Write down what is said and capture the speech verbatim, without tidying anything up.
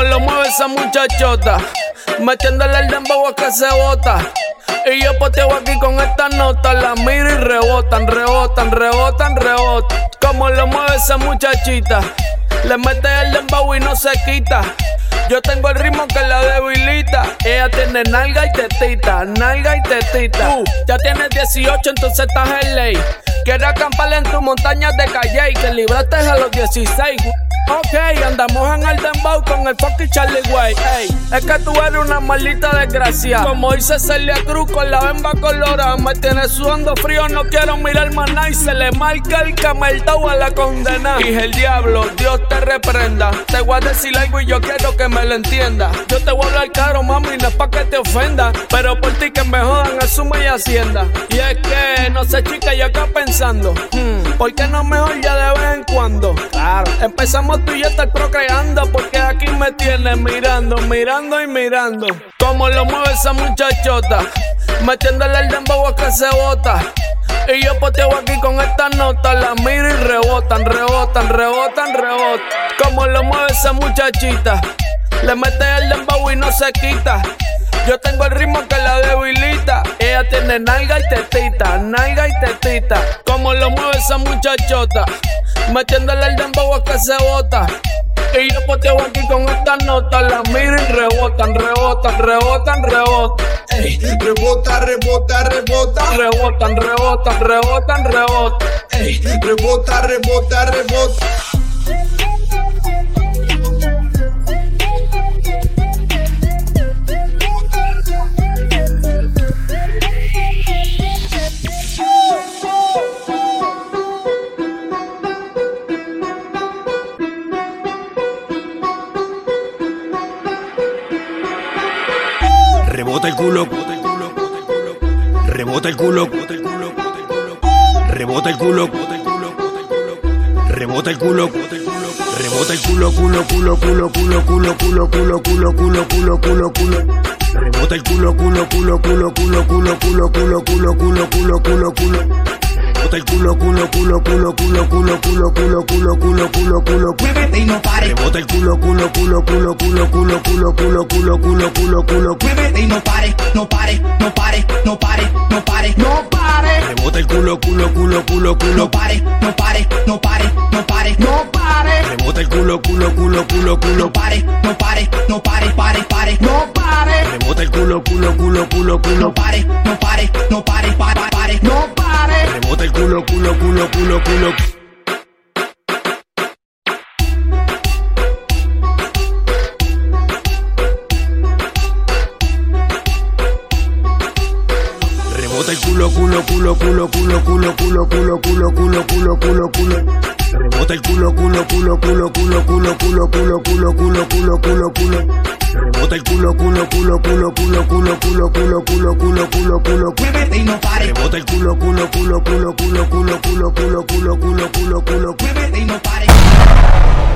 lo mueve esa muchachota, metiéndole el dembow a que se bota. Y yo poteo aquí con esta nota, la miro y rebotan, rebotan, rebotan, rebotan. Como lo mueve esa muchachita, le mete el dembow y no se quita. Yo tengo el ritmo que la debilita. Ella tiene nalga y tetita, nalga y tetita. Tú ya tienes dieciocho, entonces estás en ley. Quiero acampar en tu montaña de Calle, que libraste a los dieciséis. Ok, andamos en el dembow con el fucking Charlie Way. Ey, es que tú eres una maldita desgracia. Como dice Celia Cruz con la bemba colorada. Me tienes sudando frío, no quiero mirar más nada. Y se le marca el cameltao a la condena. Dije el diablo, Dios te reprenda. Te voy a decir algo y yo quiero que me lo entienda. Yo te voy a hablar caro, mami, no es pa' que te ofenda. Pero por ti que me jodan, asume y hacienda. Y es que, no sé chica, yo acá pensando hmm, ¿por qué no mejor ya de vez en cuando? Claro, empezamos tú y yo estar procreando, porque aquí me tienes mirando, mirando y mirando. Como lo mueve esa muchachota, metiéndole el dembow a que se bota. Y yo poteo aquí con esta nota, la miro y rebotan, rebotan, rebotan, rebotan. Como lo mueve esa muchachita, le mete el dembow y no se quita. Yo tengo el ritmo que la debilita. Ella tiene nalga y tetita, nalga y tetita. Como lo mueve esa muchachota, metiéndole el dembow a que se bota. Y yo poteo aquí con esta nota, la miro y rebotan, rebotan, rebotan, rebotan. Ey, rebota, rebota, rebota. Rebotan, rebotan, rebotan, rebotan. Ey, rebota, rebota, rebota. Rebota el culo, rebota el culo, rebota el culo, rebota el culo, rebota el culo, culo, culo, culo, culo, culo, culo, culo, culo, culo, culo, culo, culo. Rebota el culo, culo, culo, culo, culo, culo, culo, culo, culo, culo, culo, culo, culo. Rebota el culo, culo, culo, culo, culo, culo, culo, culo, culo, culo, culo, culo. Muévete y no pares. Rebota el culo, culo, culo, culo, culo, culo, culo, culo, culo, culo, culo, culo. Muévete y no pares, no pares, no pares, no pares, no pares, no pares. Rebota el culo, culo, culo, culo, culo. No pares, no pares, no pares, no pares, no pares. Rebota el culo, culo, culo, culo, culo. No pares, no pares, no pares, pares, pares, no pares. Rebota el culo, culo, culo, culo, culo. No pares, no pares, no pares, pares, pares, no pares. Rebota el culo, culo, culo, culo, culo. Rebota el culo, culo, culo, culo, culo, culo, culo, culo, culo, culo, culo, culo, culo. Rebota el culo, culo, culo, culo, culo, culo, culo, culo, culo, culo, culo, culo, culo. Rebota el culo, culo, culo, culo, culo, culo, culo, culo, culo, culo, culo, culo. Muévete y no pares. Rebota el culo, culo, culo, culo, culo, culo, culo, culo, culo, culo, culo, culo. Muévete y no pares.